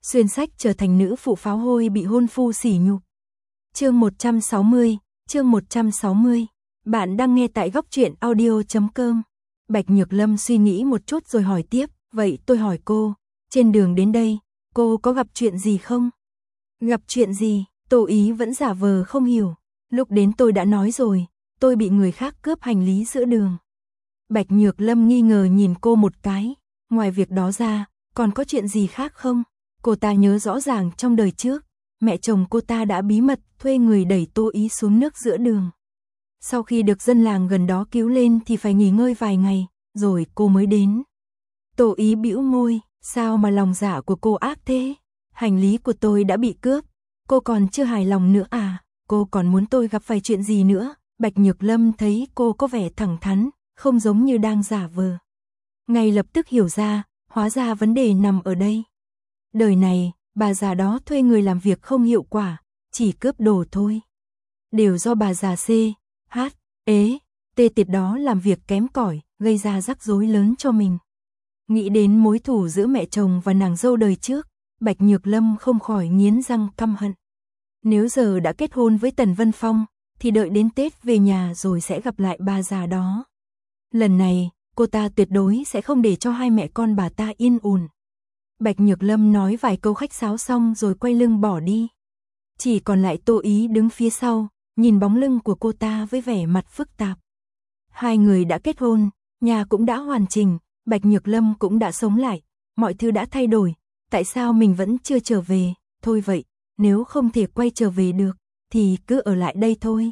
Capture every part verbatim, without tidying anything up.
xuyên sách trở thành nữ phụ pháo hôi bị hôn phu sỉ nhục. Chương một trăm sáu mươi, chương một trăm sáu mươi. Bạn đang nghe tại góc truyện audio chấm com. Bạch Nhược Lâm suy nghĩ một chút rồi hỏi tiếp, vậy tôi hỏi cô, trên đường đến đây, cô có gặp chuyện gì không? Gặp chuyện gì? Tô Ý vẫn giả vờ không hiểu. Lúc đến tôi đã nói rồi, tôi bị người khác cướp hành lý giữa đường. Bạch Nhược Lâm nghi ngờ nhìn cô một cái, ngoài việc đó ra, còn có chuyện gì khác không? Cô ta nhớ rõ ràng trong đời trước, mẹ chồng cô ta đã bí mật thuê người đẩy Tô Ý xuống nước giữa đường. Sau khi được dân làng gần đó cứu lên thì phải nghỉ ngơi vài ngày, rồi cô mới đến. Tô Ý bĩu môi, sao mà lòng dạ của cô ác thế? Hành lý của tôi đã bị cướp, cô còn chưa hài lòng nữa à? Cô còn muốn tôi gặp phải chuyện gì nữa? Bạch Nhược Lâm thấy cô có vẻ thẳng thắn, không giống như đang giả vờ. Ngay lập tức hiểu ra, hóa ra vấn đề nằm ở đây. Đời này, bà già đó thuê người làm việc không hiệu quả, chỉ cướp đồ thôi. Đều do bà già C, H, ế, tê tiệt đó làm việc kém cỏi, gây ra rắc rối lớn cho mình. Nghĩ đến mối thù giữa mẹ chồng và nàng dâu đời trước, Bạch Nhược Lâm không khỏi nghiến răng căm hận. Nếu giờ đã kết hôn với Tần Vân Phong, thì đợi đến Tết về nhà rồi sẽ gặp lại bà già đó. Lần này, cô ta tuyệt đối sẽ không để cho hai mẹ con bà ta yên ổn. Bạch Nhược Lâm nói vài câu khách sáo xong rồi quay lưng bỏ đi. Chỉ còn lại Tô Ý đứng phía sau, nhìn bóng lưng của cô ta với vẻ mặt phức tạp. Hai người đã kết hôn, nhà cũng đã hoàn chỉnh, Bạch Nhược Lâm cũng đã sống lại, mọi thứ đã thay đổi, tại sao mình vẫn chưa trở về? Thôi vậy, nếu không thể quay trở về được, thì cứ ở lại đây thôi.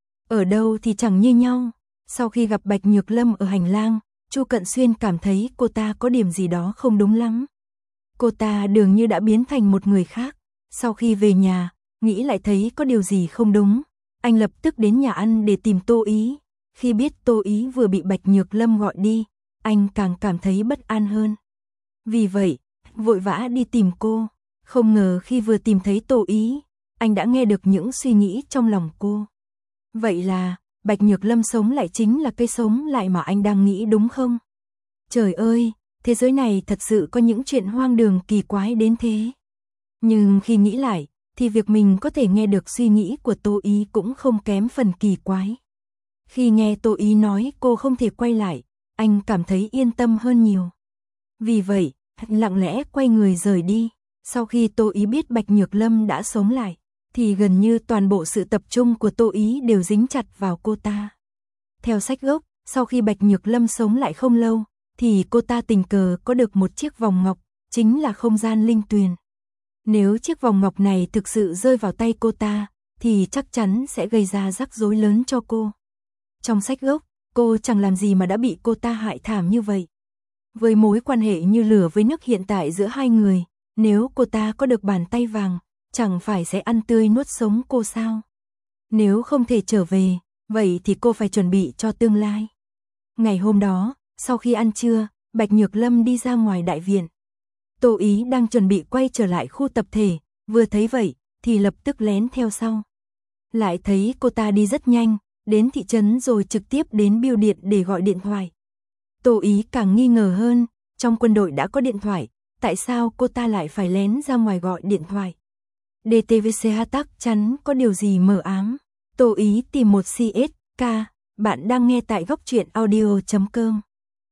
Ở đâu thì chẳng như nhau. Sau khi gặp Bạch Nhược Lâm ở hành lang, Chu Cận Xuyên cảm thấy cô ta có điểm gì đó không đúng lắm. Cô ta dường như đã biến thành một người khác. Sau khi về nhà, nghĩ lại thấy có điều gì không đúng. Anh lập tức đến nhà ăn để tìm Tô Ý. Khi biết Tô Ý vừa bị Bạch Nhược Lâm gọi đi, anh càng cảm thấy bất an hơn. Vì vậy, vội vã đi tìm cô. Không ngờ khi vừa tìm thấy Tô Ý, anh đã nghe được những suy nghĩ trong lòng cô. Vậy là, Bạch Nhược Lâm sống lại chính là cây sống lại mà anh đang nghĩ đúng không? Trời ơi, thế giới này thật sự có những chuyện hoang đường kỳ quái đến thế. Nhưng khi nghĩ lại, thì việc mình có thể nghe được suy nghĩ của Tô Ý cũng không kém phần kỳ quái. Khi nghe Tô Ý nói cô không thể quay lại, anh cảm thấy yên tâm hơn nhiều. Vì vậy, lặng lẽ quay người rời đi. Sau khi Tô Ý biết Bạch Nhược Lâm đã sống lại, thì gần như toàn bộ sự tập trung của Tô Ý đều dính chặt vào cô ta. Theo sách gốc, sau khi Bạch Nhược Lâm sống lại không lâu, thì cô ta tình cờ có được một chiếc vòng ngọc, chính là không gian linh tuyền. Nếu chiếc vòng ngọc này thực sự rơi vào tay cô ta, thì chắc chắn sẽ gây ra rắc rối lớn cho cô. Trong sách gốc, cô chẳng làm gì mà đã bị cô ta hại thảm như vậy. Với mối quan hệ như lửa với nước hiện tại giữa hai người, nếu cô ta có được bàn tay vàng, chẳng phải sẽ ăn tươi nuốt sống cô sao? Nếu không thể trở về, vậy thì cô phải chuẩn bị cho tương lai. Ngày hôm đó, sau khi ăn trưa, Bạch Nhược Lâm đi ra ngoài đại viện. Tô Ý đang chuẩn bị quay trở lại khu tập thể, vừa thấy vậy, thì lập tức lén theo sau. Lại thấy cô ta đi rất nhanh, đến thị trấn rồi trực tiếp đến bưu điện để gọi điện thoại. Tô Ý càng nghi ngờ hơn, trong quân đội đã có điện thoại, tại sao cô ta lại phải lén ra ngoài gọi điện thoại? đê tê vê xê chắc chắn có điều gì mờ ám. Tô Ý tìm một xê ét ca, bạn đang nghe tại góc truyện audio chấm com.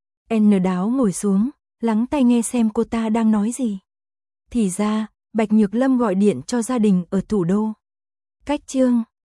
N Đáo ngồi xuống, lắng tai nghe xem cô ta đang nói gì. Thì ra, Bạch Nhược Lâm gọi điện cho gia đình ở thủ đô. Cách chương